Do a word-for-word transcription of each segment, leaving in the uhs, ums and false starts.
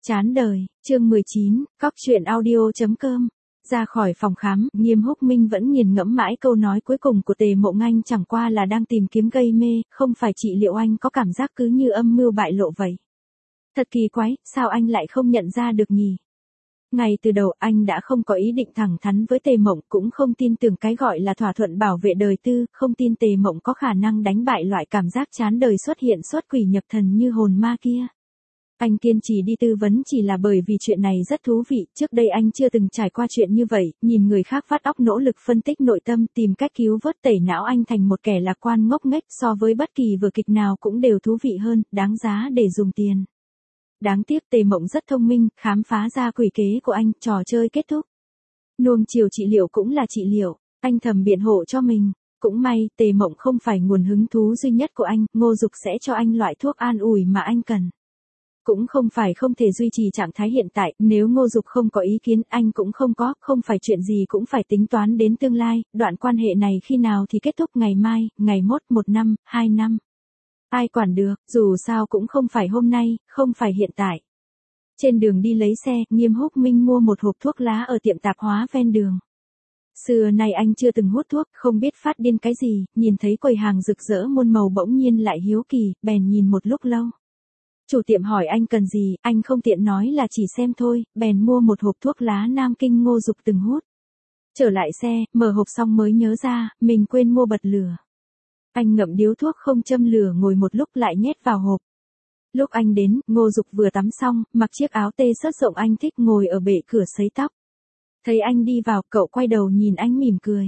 Chán đời, chương mười chín, cóc truyện audio chấm com. Ra khỏi phòng khám, Nghiêm Húc Minh vẫn nghiền ngẫm mãi câu nói cuối cùng của Tề Mộng Anh, chẳng qua là đang tìm kiếm gây mê, không phải trị liệu. Anh có cảm giác cứ như âm mưu bại lộ vậy. Thật kỳ quái, sao anh lại không nhận ra được nhỉ? Ngay từ đầu anh đã không có ý định thẳng thắn với Tề Mộng, cũng không tin tưởng cái gọi là thỏa thuận bảo vệ đời tư, không tin Tề Mộng có khả năng đánh bại loại cảm giác chán đời xuất hiện xuất quỷ nhập thần như hồn ma kia. Anh kiên trì đi tư vấn chỉ là bởi vì chuyện này rất thú vị, trước đây anh chưa từng trải qua chuyện như vậy, nhìn người khác vắt óc nỗ lực phân tích nội tâm, tìm cách cứu vớt tẩy não anh thành một kẻ lạc quan ngốc nghếch, so với bất kỳ vở kịch nào cũng đều thú vị hơn, đáng giá để dùng tiền. Đáng tiếc Tề Mộng rất thông minh, khám phá ra quỷ kế của anh, trò chơi kết thúc. Nuông chiều trị liệu cũng là trị liệu, anh thầm biện hộ cho mình. Cũng may, Tề Mộng không phải nguồn hứng thú duy nhất của anh, Ngô Dục sẽ cho anh loại thuốc an ủi mà anh cần. Cũng không phải không thể duy trì trạng thái hiện tại, nếu Ngô Dục không có ý kiến, anh cũng không có, không phải chuyện gì cũng phải tính toán đến tương lai, đoạn quan hệ này khi nào thì kết thúc, ngày mai, ngày mốt, một năm, hai năm. Ai quản được, dù sao cũng không phải hôm nay, không phải hiện tại. Trên đường đi lấy xe, Nghiêm Húc Minh mua một hộp thuốc lá ở tiệm tạp hóa ven đường. Xưa nay anh chưa từng hút thuốc, không biết phát điên cái gì, nhìn thấy quầy hàng rực rỡ muôn màu bỗng nhiên lại hiếu kỳ, bèn nhìn một lúc lâu. Chủ tiệm hỏi anh cần gì, anh không tiện nói là chỉ xem thôi, bèn mua một hộp thuốc lá Nam Kinh Ngô Dục từng hút. Trở lại xe, mở hộp xong mới nhớ ra, mình quên mua bật lửa. Anh ngậm điếu thuốc không châm lửa ngồi một lúc lại nhét vào hộp. Lúc anh đến, Ngô Dục vừa tắm xong, mặc chiếc áo tê sớt rộng anh thích, ngồi ở bệ cửa sấy tóc. Thấy anh đi vào, cậu quay đầu nhìn anh mỉm cười.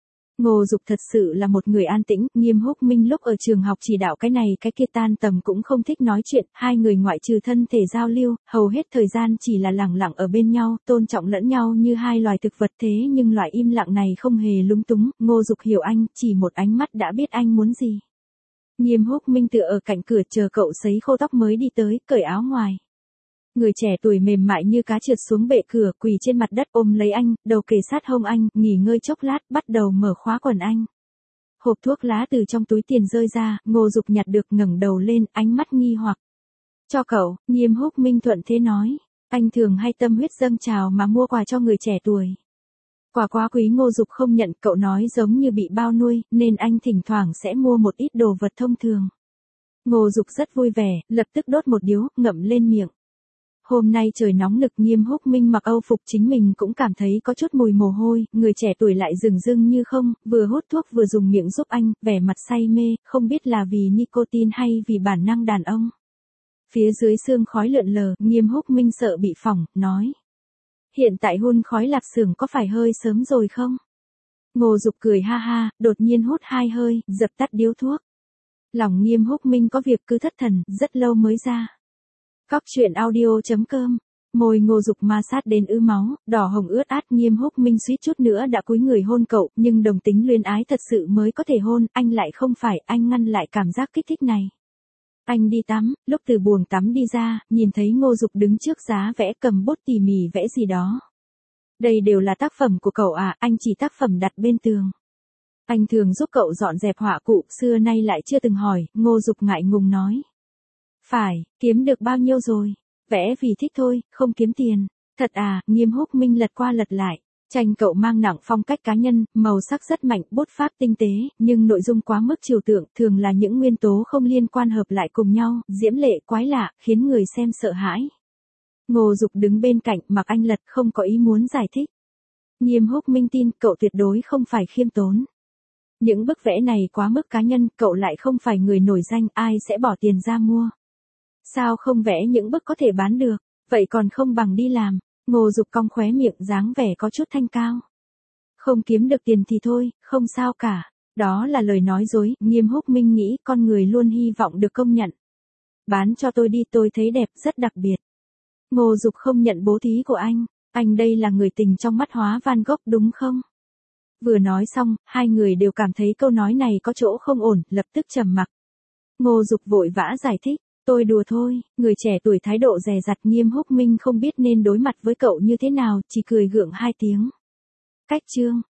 Ngô Dục thật sự là một người an tĩnh, Nghiêm Húc Minh lúc ở trường học chỉ đạo cái này cái kia tan tầm cũng không thích nói chuyện, hai người ngoại trừ thân thể giao lưu, hầu hết thời gian chỉ là lẳng lặng ở bên nhau, tôn trọng lẫn nhau như hai loài thực vật, thế nhưng loại im lặng này không hề lúng túng, Ngô Dục hiểu anh, chỉ một ánh mắt đã biết anh muốn gì. Nghiêm Húc Minh tựa ở cạnh cửa chờ cậu sấy khô tóc mới đi tới, cởi áo ngoài. Người trẻ tuổi mềm mại như cá trượt xuống bệ cửa, quỳ trên mặt đất ôm lấy anh, đầu kề sát hông anh, nghỉ ngơi chốc lát, bắt đầu mở khóa quần anh. Hộp thuốc lá từ trong túi tiền rơi ra, Ngô Dục nhặt được, ngẩng đầu lên, ánh mắt nghi hoặc. Cho cậu, Nghiêm Húc Minh thuận thế nói, anh thường hay tâm huyết dâng trào mà mua quà cho người trẻ tuổi. Quà quá quý Ngô Dục không nhận, cậu nói giống như bị bao nuôi, nên anh thỉnh thoảng sẽ mua một ít đồ vật thông thường. Ngô Dục rất vui vẻ, lập tức đốt một điếu, ngậm lên miệng. Hôm nay trời nóng nực, Nghiêm Húc Minh mặc âu phục, chính mình cũng cảm thấy có chút mùi mồ hôi, người trẻ tuổi lại dửng dưng như không, vừa hút thuốc vừa dùng miệng giúp anh, vẻ mặt say mê, không biết là vì nicotine hay vì bản năng đàn ông. Phía dưới sương khói lượn lờ, Nghiêm Húc Minh sợ bị phỏng, nói. Hiện tại hun khói lạp xưởng có phải hơi sớm rồi không? Ngô Dục cười ha ha, đột nhiên hút hai hơi, dập tắt điếu thuốc. Lòng Nghiêm Húc Minh có việc cứ thất thần, rất lâu mới ra. Cóc truyện audio chấm com. Môi Ngô Dục ma sát đến ứ máu, đỏ hồng ướt át, Nghiêm Húc Minh suýt chút nữa đã cúi người hôn cậu, nhưng đồng tính luyến ái thật sự mới có thể hôn, anh lại không phải, anh ngăn lại cảm giác kích thích này. Anh đi tắm, lúc từ buồng tắm đi ra, nhìn thấy Ngô Dục đứng trước giá vẽ cầm bút tỉ mỉ vẽ gì đó. Đây đều là tác phẩm của cậu à, anh chỉ tác phẩm đặt bên tường. Anh thường giúp cậu dọn dẹp họa cụ, xưa nay lại chưa từng hỏi, Ngô Dục ngại ngùng nói. Phải, kiếm được bao nhiêu rồi? Vẽ vì thích thôi, không kiếm tiền. Thật à, Nghiêm Húc Minh lật qua lật lại. Tranh cậu mang nặng phong cách cá nhân, màu sắc rất mạnh, bút pháp tinh tế, nhưng nội dung quá mức trừu tượng, thường là những nguyên tố không liên quan hợp lại cùng nhau, diễm lệ, quái lạ, khiến người xem sợ hãi. Ngô Dục đứng bên cạnh, mặc anh lật, không có ý muốn giải thích. Nghiêm Húc Minh tin cậu tuyệt đối không phải khiêm tốn. Những bức vẽ này quá mức cá nhân, cậu lại không phải người nổi danh, ai sẽ bỏ tiền ra mua. Sao không vẽ những bức có thể bán được, vậy còn không bằng đi làm. Ngô Dục cong khóe miệng, dáng vẻ có chút thanh cao. Không kiếm được tiền thì thôi, không sao cả. Đó là lời nói dối, Nghiêm Húc Minh nghĩ con người luôn hy vọng được công nhận. Bán cho tôi đi, tôi thấy đẹp, rất đặc biệt. Ngô Dục không nhận bố thí của anh, anh đây là người tình trong mắt Hóa Van Gogh đúng không? Vừa nói xong, hai người đều cảm thấy câu nói này có chỗ không ổn, lập tức trầm mặc. Ngô Dục vội vã giải thích. Tôi đùa thôi, người trẻ tuổi thái độ dè dặt, Nghiêm Húc Minh không biết nên đối mặt với cậu như thế nào, chỉ cười gượng hai tiếng. Cách chương.